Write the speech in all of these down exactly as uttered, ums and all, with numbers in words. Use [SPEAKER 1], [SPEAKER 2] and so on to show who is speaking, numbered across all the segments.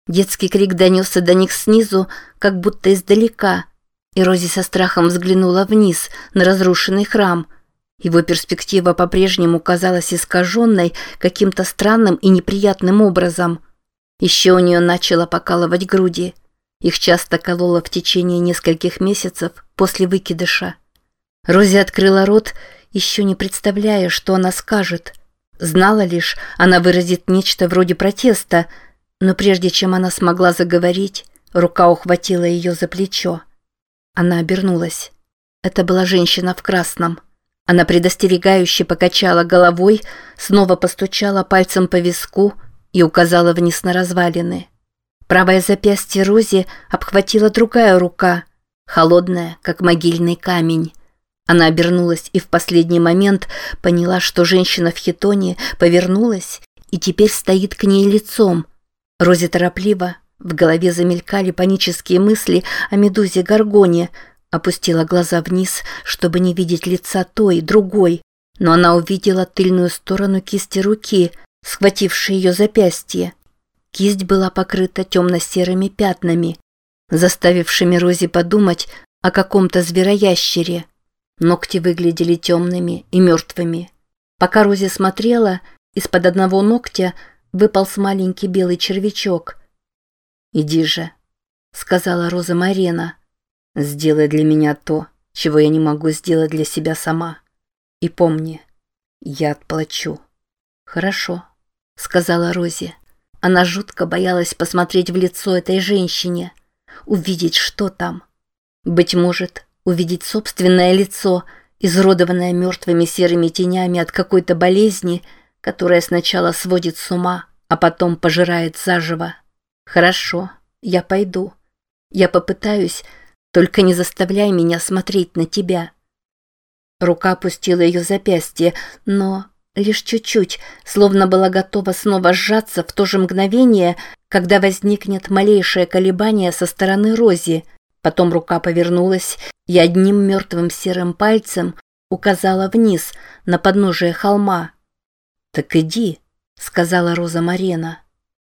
[SPEAKER 1] Детский крик донесся до них снизу, как будто издалека, и Рози со страхом взглянула вниз на разрушенный храм. Его перспектива по-прежнему казалась искаженной каким-то странным и неприятным образом. Еще у нее начало покалывать груди. Их часто кололо в течение нескольких месяцев после выкидыша. Рози открыла рот, еще не представляя, что она скажет. Знала лишь, она выразит нечто вроде протеста, но прежде чем она смогла заговорить, рука ухватила ее за плечо. Она обернулась. Это была женщина в красном. Она предостерегающе покачала головой, снова постучала пальцем по виску и указала вниз на развалины. Правое запястье Рози обхватила другая рука, холодная, как могильный камень. Она обернулась и в последний момент поняла, что женщина в хитоне повернулась и теперь стоит к ней лицом. Рози торопливо, в голове замелькали панические мысли о медузе Горгоне, опустила глаза вниз, чтобы не видеть лица той, другой, но она увидела тыльную сторону кисти руки, схватившей ее запястье. Кисть была покрыта темно-серыми пятнами, заставившими Рози подумать о каком-то звероящере. Ногти выглядели темными и мертвыми. Пока Рози смотрела, из-под одного ногтя выполз маленький белый червячок. «Иди же», — сказала Роза Марена, — «сделай для меня то, чего я не могу сделать для себя сама. И помни, я отплачу». «Хорошо», — сказала Рози. Она жутко боялась посмотреть в лицо этой женщине, увидеть, что там. Быть может, увидеть собственное лицо, изуродованное мертвыми серыми тенями от какой-то болезни, которая сначала сводит с ума, а потом пожирает заживо. «Хорошо, я пойду. Я попытаюсь, только не заставляй меня смотреть на тебя». Рука опустила ее запястье, но лишь чуть-чуть, словно была готова снова сжаться в то же мгновение, когда возникнет малейшее колебание со стороны Рози. Потом рука повернулась и одним мертвым серым пальцем указала вниз, на подножие холма. «Так иди», — сказала Роза Марена.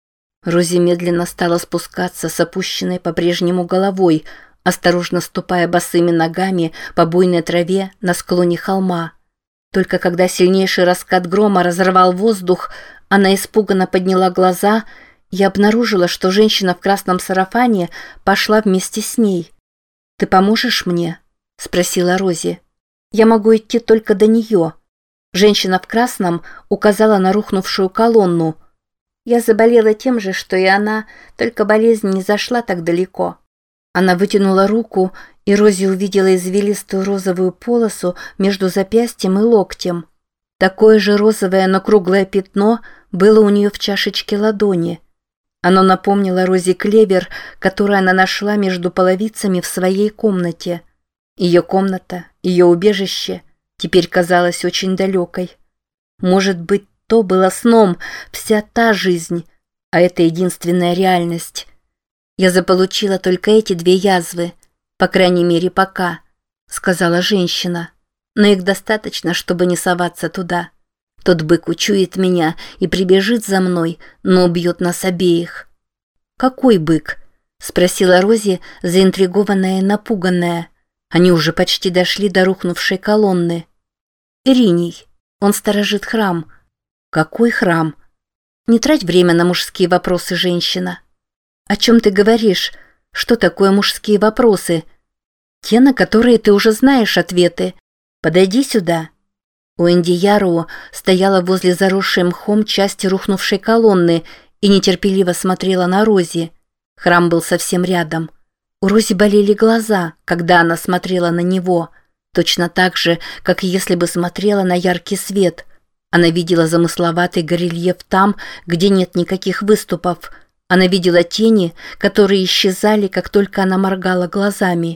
[SPEAKER 1] Рози медленно стала спускаться с опущенной по-прежнему головой, осторожно ступая босыми ногами по буйной траве на склоне холма. Только когда сильнейший раскат грома разорвал воздух, она испуганно подняла глаза и обнаружила, что женщина в красном сарафане пошла вместе с ней. «Ты поможешь мне?» – спросила Рози. «Я могу идти только до нее». Женщина в красном указала на рухнувшую колонну. «Я заболела тем же, что и она, только болезнь не зашла так далеко». Она вытянула руку, и Рози увидела извилистую розовую полосу между запястьем и локтем. Такое же розовое, но круглое пятно было у нее в чашечке ладони. Оно напомнило Рози клевер, который она нашла между половицами в своей комнате. Ее комната, ее убежище теперь казалась очень далекой. Может быть, то было сном, вся та жизнь, а это единственная реальность. «Я заполучила только эти две язвы, по крайней мере, пока», — сказала женщина. «Но их достаточно, чтобы не соваться туда. Тот бык учует меня и прибежит за мной, но убьет нас обеих». «Какой бык?» — спросила Рози, заинтригованная и напуганная. Они уже почти дошли до рухнувшей колонны. «Ириний. Он сторожит храм». «Какой храм?» «Не трать время на мужские вопросы, женщина». «О чем ты говоришь? Что такое мужские вопросы?» «Те, на которые ты уже знаешь ответы. Подойди сюда». Уэнди Яроу стояла возле заросшей мхом части рухнувшей колонны и нетерпеливо смотрела на Рози. Храм был совсем рядом. У Рози болели глаза, когда она смотрела на него, точно так же, как если бы смотрела на яркий свет. Она видела замысловатый горельеф там, где нет никаких выступов. Она видела тени, которые исчезали, как только она моргала глазами.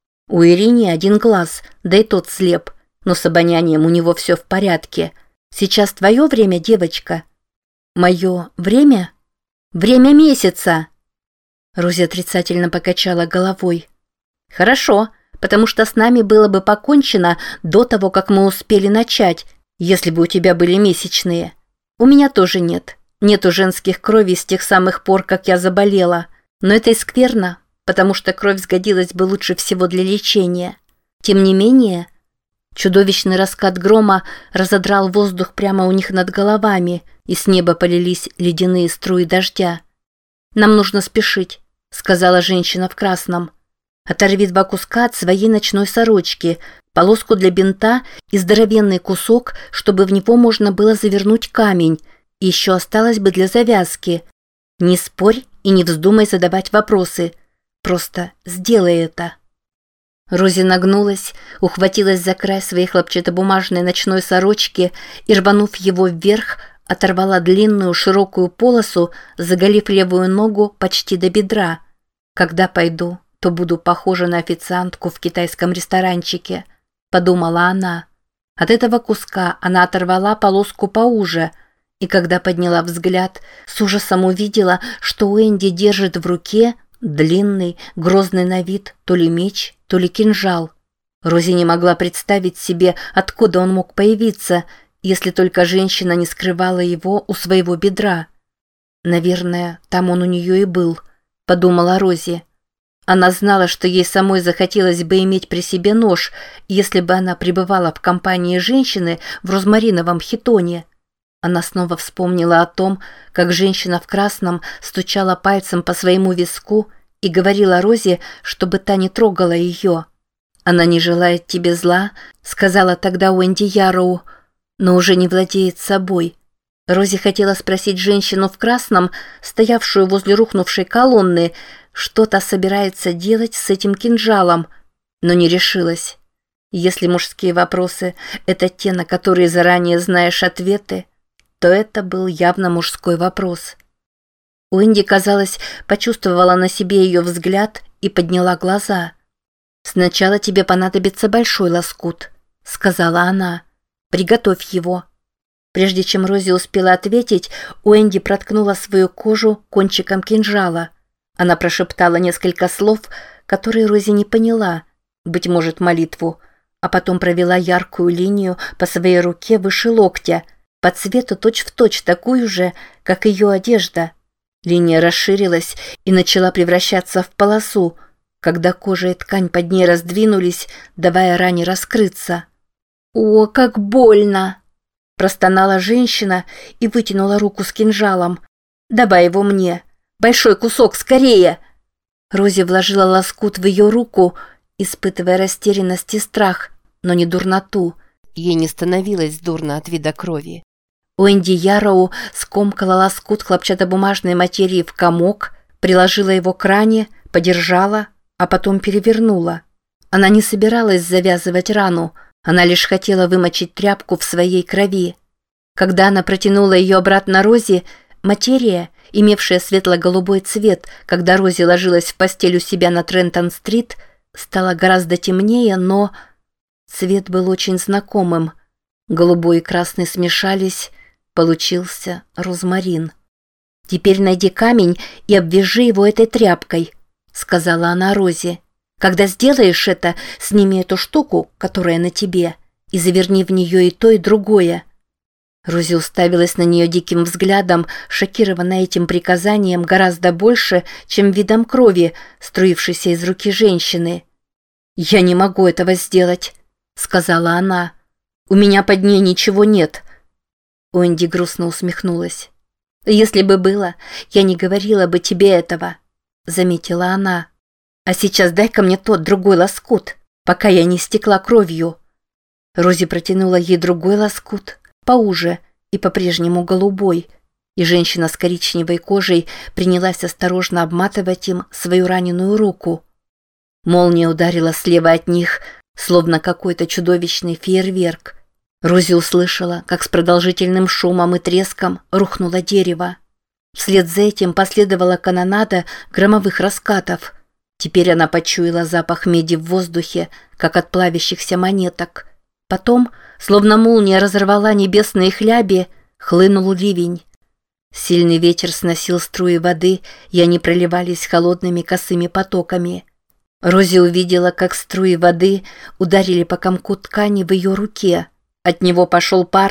[SPEAKER 1] У Ирини один глаз, да и тот слеп, но с обонянием у него все в порядке. Сейчас твое время, девочка? Мое время? Время месяца. Рози отрицательно покачала головой. Хорошо, потому что с нами было бы покончено до того, как мы успели начать, если бы у тебя были месячные. У меня тоже нет. Нету женских кровей с тех самых пор, как я заболела. Но это и скверно, потому что кровь сгодилась бы лучше всего для лечения. Тем не менее, чудовищный раскат грома разодрал воздух прямо у них над головами, и с неба полились ледяные струи дождя. «Нам нужно спешить», — сказала женщина в красном. «Оторви два куска от своей ночной сорочки, полоску для бинта и здоровенный кусок, чтобы в него можно было завернуть камень, и еще осталось бы для завязки. Не спорь и не вздумай задавать вопросы. Просто сделай это». Рози нагнулась, ухватилась за край своей хлопчатобумажной ночной сорочки и, рванув его вверх, оторвала длинную широкую полосу, заголив левую ногу почти до бедра. «Когда пойду, то буду похожа на официантку в китайском ресторанчике», – подумала она. От этого куска она оторвала полоску поуже, и когда подняла взгляд, с ужасом увидела, что Уэнди держит в руке длинный, грозный на вид то ли меч, то ли кинжал. Рози не могла представить себе, откуда он мог появиться, если только женщина не скрывала его у своего бедра. «Наверное, там он у нее и был», – подумала Рози. Она знала, что ей самой захотелось бы иметь при себе нож, если бы она пребывала в компании женщины в розмариновом хитоне. Она снова вспомнила о том, как женщина в красном стучала пальцем по своему виску и говорила Розе, чтобы та не трогала ее. «Она не желает тебе зла», — сказала тогда Уэнди Ярроу, но уже не владеет собой. Рози хотела спросить женщину в красном, стоявшую возле рухнувшей колонны, что та собирается делать с этим кинжалом, но не решилась. Если мужские вопросы — это те, на которые заранее знаешь ответы, то это был явно мужской вопрос. Уэнди, казалось, почувствовала на себе ее взгляд и подняла глаза. «Сначала тебе понадобится большой лоскут», — сказала она. «Приготовь его». Прежде чем Рози успела ответить, Уэнди проткнула свою кожу кончиком кинжала. Она прошептала несколько слов, которые Рози не поняла, быть может, молитву, а потом провела яркую линию по своей руке выше локтя, по цвету точь-в-точь такую же, как ее одежда. Линия расширилась и начала превращаться в полосу, когда кожа и ткань под ней раздвинулись, давая ране раскрыться. «О, как больно!» – простонала женщина и вытянула руку с кинжалом. «Давай его мне! Большой кусок, скорее!» Рози вложила лоскут в ее руку, испытывая растерянность и страх, но не дурноту. Ей не становилось дурно от вида крови. Уэнди Ярроу скомкала лоскут хлопчатобумажной материи в комок, приложила его к ране, подержала, а потом перевернула. Она не собиралась завязывать рану, она лишь хотела вымочить тряпку в своей крови. Когда она протянула ее обратно Рози, материя, имевшая светло-голубой цвет, когда Рози ложилась в постель у себя на Трентон-стрит, стала гораздо темнее, но цвет был очень знакомым. Голубой и красный смешались, получился розмарин. «Теперь найди камень и обвяжи его этой тряпкой», — сказала она Рози. «Когда сделаешь это, сними эту штуку, которая на тебе, и заверни в нее и то, и другое». Рози уставилась на нее диким взглядом, шокированная этим приказанием гораздо больше, чем видом крови, струившейся из руки женщины. «Я не могу этого сделать», — сказала она. «У меня под ней ничего нет». Уэнди грустно усмехнулась. «Если бы было, я не говорила бы тебе этого», — заметила она. «А сейчас дай-ка мне тот другой лоскут, пока я не стекла кровью». Рози протянула ей другой лоскут, поуже и по-прежнему голубой, и женщина с коричневой кожей принялась осторожно обматывать им свою раненую руку. Молния ударила слева от них, словно какой-то чудовищный фейерверк. Рози услышала, как с продолжительным шумом и треском рухнуло дерево. Вслед за этим последовала канонада громовых раскатов. Теперь она почуяла запах меди в воздухе, как от плавящихся монеток. Потом, словно молния разорвала небесные хляби, хлынул ливень. Сильный ветер сносил струи воды, и они проливались холодными косыми потоками. Рози увидела, как струи воды ударили по комку ткани в ее руке. От него пошел пар,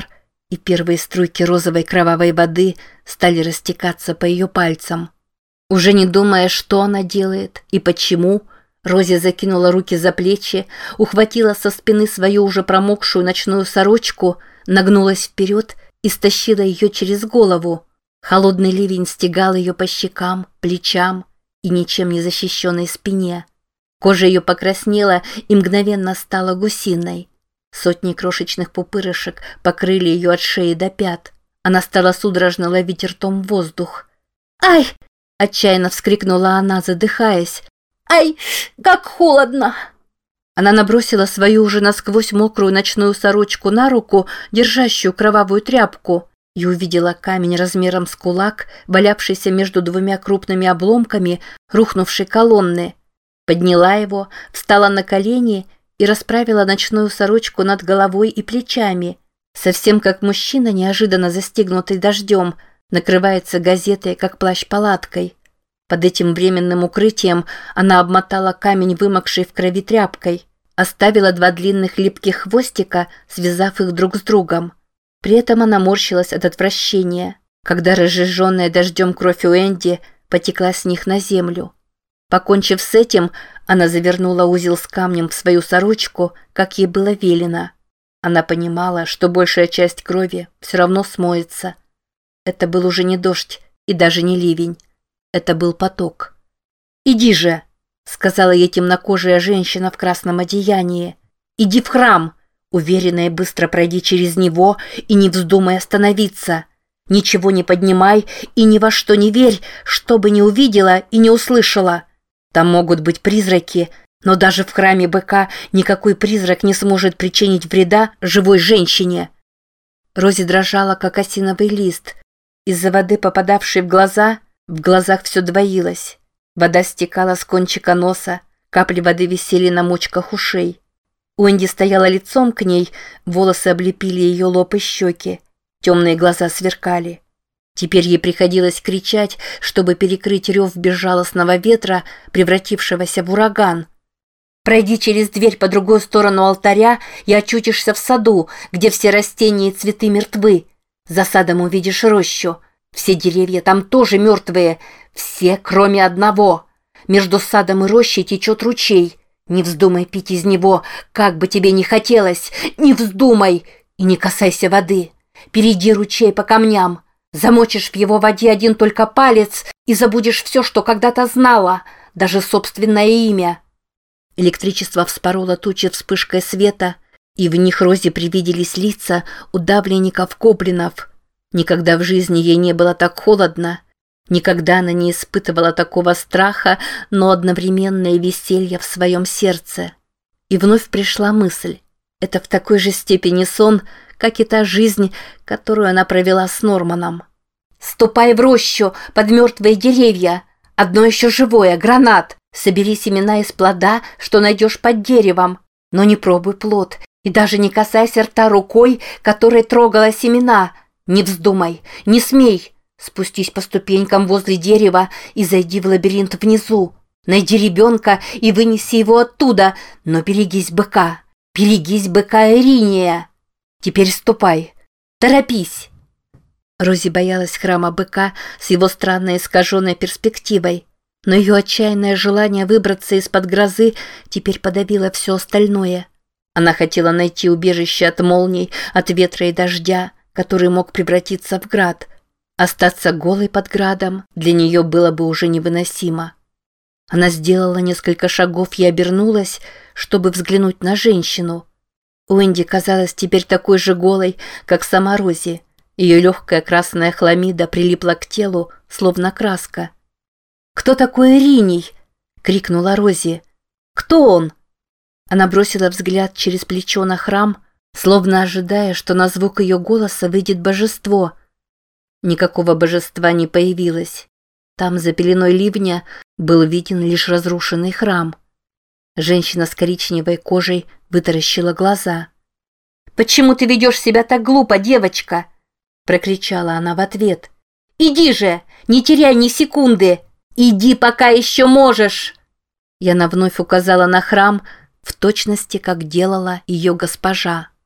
[SPEAKER 1] и первые струйки розовой кровавой воды стали растекаться по ее пальцам. Уже не думая, что она делает и почему, Рози закинула руки за плечи, ухватила со спины свою уже промокшую ночную сорочку, нагнулась вперед и стащила ее через голову. Холодный ливень стегал ее по щекам, плечам и ничем не защищенной спине. Кожа ее покраснела и мгновенно стала гусиной. Сотни крошечных пупырышек покрыли ее от шеи до пят. Она стала судорожно ловить ртом воздух. «Ай!» – отчаянно вскрикнула она, задыхаясь. «Ай, как холодно!» Она набросила свою уже насквозь мокрую ночную сорочку на руку, держащую кровавую тряпку, и увидела камень размером с кулак, валявшийся между двумя крупными обломками рухнувшей колонны. Подняла его, встала на колени и расправила ночную сорочку над головой и плечами, совсем как мужчина, неожиданно застигнутый дождем, накрывается газетой, как плащ-палаткой. Под этим временным укрытием она обмотала камень, вымокшей в крови тряпкой, оставила два длинных липких хвостика, связав их друг с другом. При этом она морщилась от отвращения, когда разжиженная дождем кровь Уэнди потекла с них на землю. Покончив с этим, она завернула узел с камнем в свою сорочку, как ей было велено. Она понимала, что большая часть крови все равно смоется. Это был уже не дождь и даже не ливень. Это был поток. «Иди же!» — сказала ей темнокожая женщина в красном одеянии. «Иди в храм! Уверенно и быстро пройди через него и не вздумай остановиться. Ничего не поднимай и ни во что не верь, что бы ни увидела и не услышала. Там могут быть призраки, но даже в храме быка никакой призрак не сможет причинить вреда живой женщине». Рози дрожала, как осиновый лист. Из-за воды, попадавшей в глаза, в глазах все двоилось. Вода стекала с кончика носа, капли воды висели на мочках ушей. Уэнди стояла лицом к ней, волосы облепили ее лоб и щеки. Темные глаза сверкали. Теперь ей приходилось кричать, чтобы перекрыть рев безжалостного ветра, превратившегося в ураган. «Пройди через дверь по другую сторону алтаря и очутишься в саду, где все растения и цветы мертвы. За садом увидишь рощу. Все деревья там тоже мертвые, все, кроме одного. Между садом и рощей течет ручей. Не вздумай пить из него, как бы тебе ни хотелось, не вздумай, и не касайся воды. Перейди ручей по камням, замочишь в его воде один только палец и забудешь все, что когда-то знала, даже собственное имя». Электричество вспороло тучи вспышкой света, и в них Рози привиделись лица удавленников-гоблинов. Никогда в жизни ей не было так холодно, никогда она не испытывала такого страха, но одновременное веселье в своем сердце. И вновь пришла мысль: это в такой же степени сон, как и та жизнь, которую она провела с Норманом. «Ступай в рощу под мертвые деревья, одно еще живое, гранат. Собери семена из плода, что найдешь под деревом, но не пробуй плод и даже не касайся рта рукой, которой трогала семена. Не вздумай, не смей. Спустись по ступенькам возле дерева и зайди в лабиринт внизу. Найди ребенка и вынеси его оттуда, но берегись быка, берегись быка Ириния. Теперь ступай, торопись». Рози боялась храма быка с его странной искаженной перспективой, но ее отчаянное желание выбраться из-под грозы теперь подавило все остальное. Она хотела найти убежище от молний, от ветра и дождя, который мог превратиться в град. Остаться голой под градом для нее было бы уже невыносимо. Она сделала несколько шагов и обернулась, чтобы взглянуть на женщину. Уэнди казалась теперь такой же голой, как сама Рози. Ее легкая красная хламида прилипла к телу, словно краска. «Кто такой Ириний?» — крикнула Рози. «Кто он?» Она бросила взгляд через плечо на храм, словно ожидая, что на звук ее голоса выйдет божество. Никакого божества не появилось. Там, за пеленой ливня, был виден лишь разрушенный храм. Женщина с коричневой кожей вытаращила глаза. «Почему ты ведешь себя так глупо, девочка?» – прокричала она в ответ. «Иди же, не теряй ни секунды! Иди, пока еще можешь!» И она вновь указала на храм, в точности, как делала ее госпожа.